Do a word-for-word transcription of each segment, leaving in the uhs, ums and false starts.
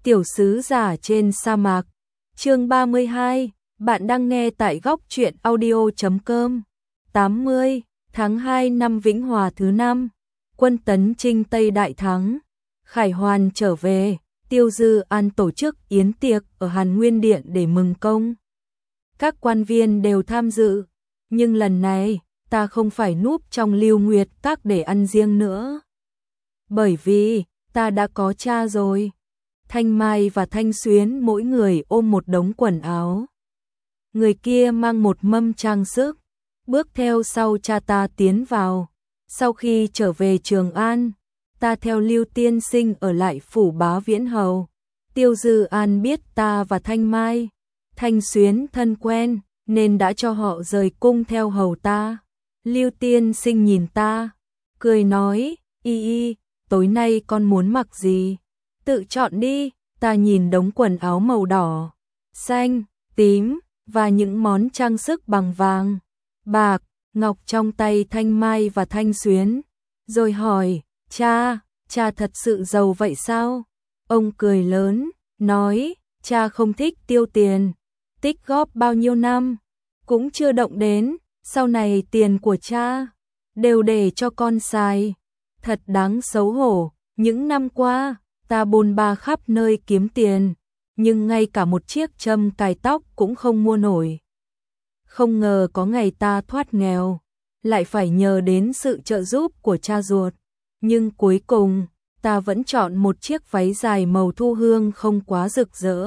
Tiểu sứ giả trên sa mạc. Chương ba mươi hai, bạn đang nghe tại góc truyện audio chấm com. tám mươi tháng hai năm Vĩnh Hòa thứ năm, quân tấn Trinh Tây đại thắng. Khải Hoàn trở về, Tiêu Dư An tổ chức yến tiệc ở Hàn Nguyên Điện để mừng công. Các quan viên đều tham dự, nhưng lần này ta không phải núp trong Lưu Nguyệt Các để ăn riêng nữa. Bởi vì ta đã có cha rồi. Thanh Mai và Thanh Xuyến mỗi người ôm một đống quần áo. Người kia mang một mâm trang sức, bước theo sau cha ta tiến vào. Sau khi trở về Trường An, ta theo Lưu tiên sinh ở lại phủ Bá Viễn Hầu. Tiêu Dư An biết ta và Thanh Mai, Thanh Xuyến thân quen, nên đã cho họ rời cung theo hầu ta. Lưu tiên sinh nhìn ta, cười nói, y y, tối nay con muốn mặc gì? Tự chọn đi. Ta nhìn đống quần áo màu đỏ, xanh, tím và những món trang sức bằng vàng, bạc, ngọc trong tay Thanh Mai và Thanh Xuyến, rồi hỏi, cha, cha thật sự giàu vậy sao? Ông cười lớn, nói, cha không thích tiêu tiền, tích góp bao nhiêu năm, cũng chưa động đến, sau này tiền của cha đều để cho con xài. Thật đáng xấu hổ, những năm qua ta bôn ba khắp nơi kiếm tiền, nhưng ngay cả một chiếc châm cài tóc cũng không mua nổi. Không ngờ có ngày ta thoát nghèo, lại phải nhờ đến sự trợ giúp của cha ruột. Nhưng cuối cùng, ta vẫn chọn một chiếc váy dài màu thu hương không quá rực rỡ.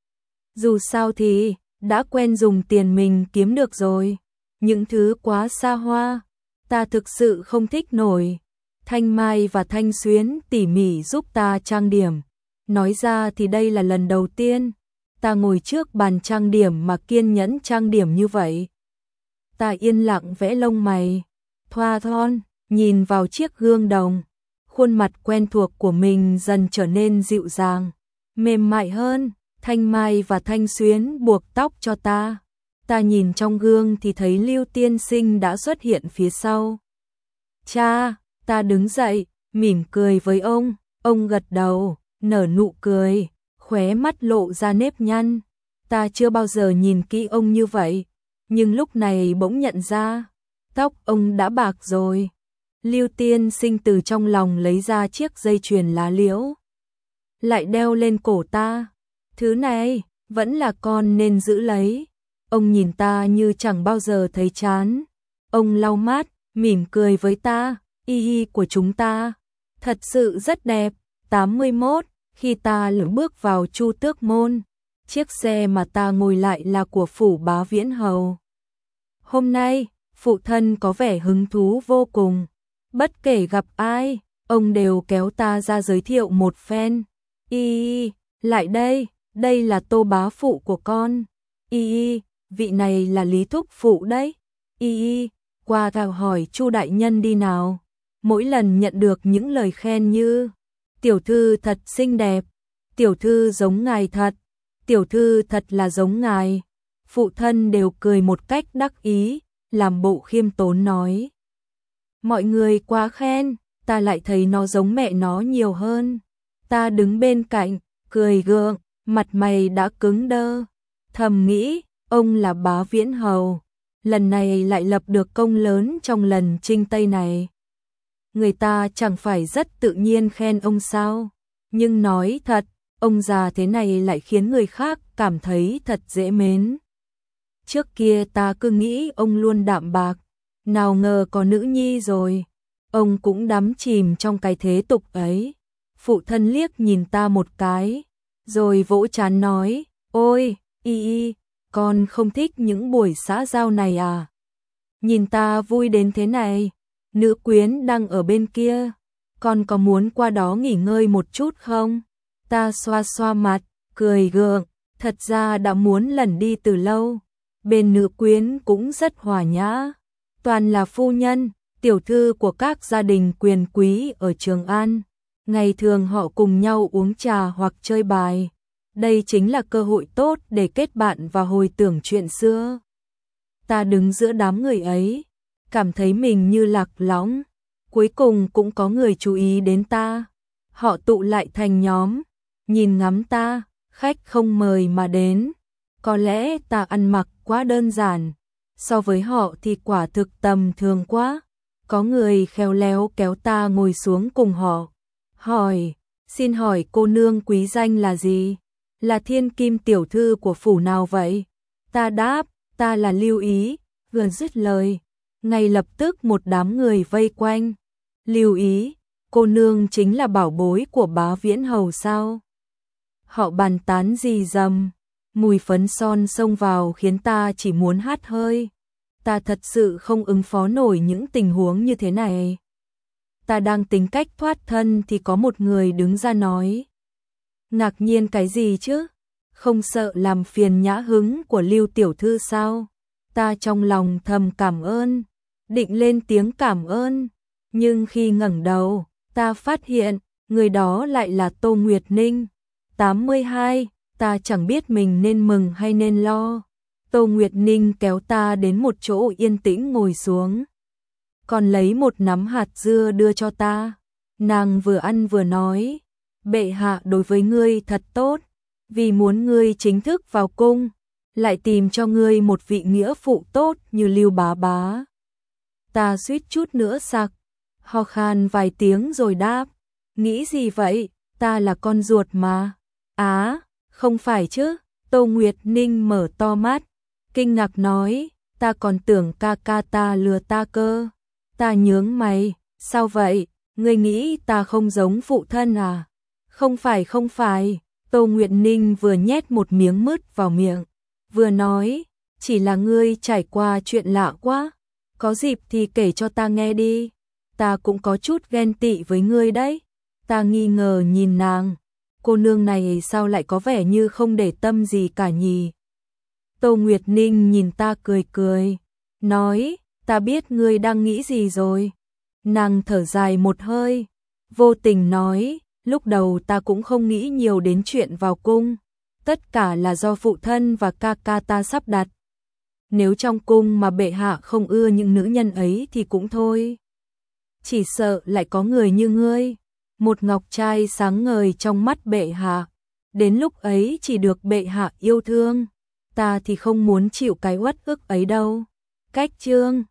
Dù sao thì, đã quen dùng tiền mình kiếm được rồi. Những thứ quá xa hoa, ta thực sự không thích nổi. Thanh Mai và Thanh Xuyến tỉ mỉ giúp ta trang điểm. Nói ra thì đây là lần đầu tiên ta ngồi trước bàn trang điểm mà kiên nhẫn trang điểm như vậy. Ta yên lặng vẽ lông mày, thoa thon, nhìn vào chiếc gương đồng. Khuôn mặt quen thuộc của mình dần trở nên dịu dàng, mềm mại hơn. Thanh Mai và Thanh Xuyến buộc tóc cho ta. Ta nhìn trong gương thì thấy Lưu tiên sinh đã xuất hiện phía sau. Cha! Ta đứng dậy, mỉm cười với ông, ông gật đầu, nở nụ cười, khóe mắt lộ ra nếp nhăn. Ta chưa bao giờ nhìn kỹ ông như vậy, nhưng lúc này bỗng nhận ra, tóc ông đã bạc rồi. Lưu tiên sinh từ trong lòng lấy ra chiếc dây chuyền lá liễu, lại đeo lên cổ ta. Thứ này, vẫn là con nên giữ lấy. Ông nhìn ta như chẳng bao giờ thấy chán. Ông lau mắt, mỉm cười với ta. Y y của chúng ta thật sự rất đẹp. Tám mươi mốt, khi ta lững bước vào Chu Tước Môn, chiếc xe mà ta ngồi lại là của phủ Bá Viễn Hầu. Hôm nay, phụ thân có vẻ hứng thú vô cùng. Bất kể gặp ai, ông đều kéo ta ra giới thiệu một phen. Y y, lại đây, đây là Tô bá phụ của con. Y y, vị này là Lý thúc phụ đấy. Y y, qua thảo hỏi Chu đại nhân đi nào. Mỗi lần nhận được những lời khen như tiểu thư thật xinh đẹp, tiểu thư giống ngài thật, tiểu thư thật là giống ngài, phụ thân đều cười một cách đắc ý, làm bộ khiêm tốn nói. Mọi người quá khen, ta lại thấy nó giống mẹ nó nhiều hơn. Ta đứng bên cạnh, cười gượng, mặt mày đã cứng đơ, thầm nghĩ, ông là Bá Viễn Hầu, lần này lại lập được công lớn trong lần chinh Tây này. Người ta chẳng phải rất tự nhiên khen ông sao? Nhưng nói thật, ông già thế này lại khiến người khác cảm thấy thật dễ mến. Trước kia ta cứ nghĩ ông luôn đạm bạc, nào ngờ có nữ nhi rồi. Ông cũng đắm chìm trong cái thế tục ấy. Phụ thân liếc nhìn ta một cái, rồi vỗ trán nói, ôi, y y, con không thích những buổi xã giao này à? Nhìn ta vui đến thế này. Nữ quyến đang ở bên kia, con có muốn qua đó nghỉ ngơi một chút không? Ta xoa xoa mặt, cười gượng, thật ra đã muốn lần đi từ lâu. Bên nữ quyến cũng rất hòa nhã, toàn là phu nhân, tiểu thư của các gia đình quyền quý ở Trường An. Ngày thường họ cùng nhau uống trà hoặc chơi bài. Đây chính là cơ hội tốt để kết bạn và hồi tưởng chuyện xưa. Ta đứng giữa đám người ấy, cảm thấy mình như lạc lõng. Cuối cùng cũng có người chú ý đến ta. Họ tụ lại thành nhóm, nhìn ngắm ta, khách không mời mà đến. Có lẽ ta ăn mặc quá đơn giản, so với họ thì quả thực tầm thường quá. Có người khéo léo kéo ta ngồi xuống cùng họ, hỏi, xin hỏi cô nương quý danh là gì? Là thiên kim tiểu thư của phủ nào vậy? Ta đáp, ta là Lưu Ý. Vừa dứt lời, ngay lập tức một đám người vây quanh. Lưu Ý, cô nương chính là bảo bối của bá Viễn Hầu sao? Họ bàn tán rì rầm, mùi phấn son xông vào khiến ta chỉ muốn hắt hơi. Ta thật sự không ứng phó nổi những tình huống như thế này. Ta đang tính cách thoát thân thì có một người đứng ra nói. Ngạc nhiên cái gì chứ? Không sợ làm phiền nhã hứng của Lưu tiểu thư sao? Ta trong lòng thầm cảm ơn, định lên tiếng cảm ơn, nhưng khi ngẩng đầu, ta phát hiện người đó lại là Tô Nguyệt Ninh. tám mươi hai, ta chẳng biết mình nên mừng hay nên lo. Tô Nguyệt Ninh kéo ta đến một chỗ yên tĩnh ngồi xuống, còn lấy một nắm hạt dưa đưa cho ta. Nàng vừa ăn vừa nói, bệ hạ đối với ngươi thật tốt, vì muốn ngươi chính thức vào cung, lại tìm cho ngươi một vị nghĩa phụ tốt như Lưu bá bá. Ta suýt chút nữa sặc, ho khan vài tiếng rồi đáp, nghĩ gì vậy, ta là con ruột mà. Á, không phải chứ? Tô Nguyệt Ninh mở to mắt, kinh ngạc nói, ta còn tưởng ca ca ta lừa ta cơ. Ta nhướng mày, sao vậy, ngươi nghĩ ta không giống phụ thân à? Không phải không phải, Tô Nguyệt Ninh vừa nhét một miếng mứt vào miệng, vừa nói, chỉ là ngươi trải qua chuyện lạ quá, có dịp thì kể cho ta nghe đi, ta cũng có chút ghen tị với ngươi đấy. Ta nghi ngờ nhìn nàng, cô nương này sao lại có vẻ như không để tâm gì cả nhỉ? Tô Nguyệt Ninh nhìn ta cười cười, nói, ta biết ngươi đang nghĩ gì rồi. Nàng thở dài một hơi, vô tình nói, lúc đầu ta cũng không nghĩ nhiều đến chuyện vào cung, tất cả là do phụ thân và ca ca ta sắp đặt. Nếu trong cung mà bệ hạ không ưa những nữ nhân ấy thì cũng thôi. Chỉ sợ lại có người như ngươi, một ngọc trai sáng ngời trong mắt bệ hạ, đến lúc ấy chỉ được bệ hạ yêu thương, ta thì không muốn chịu cái uất ức ấy đâu. Cách chương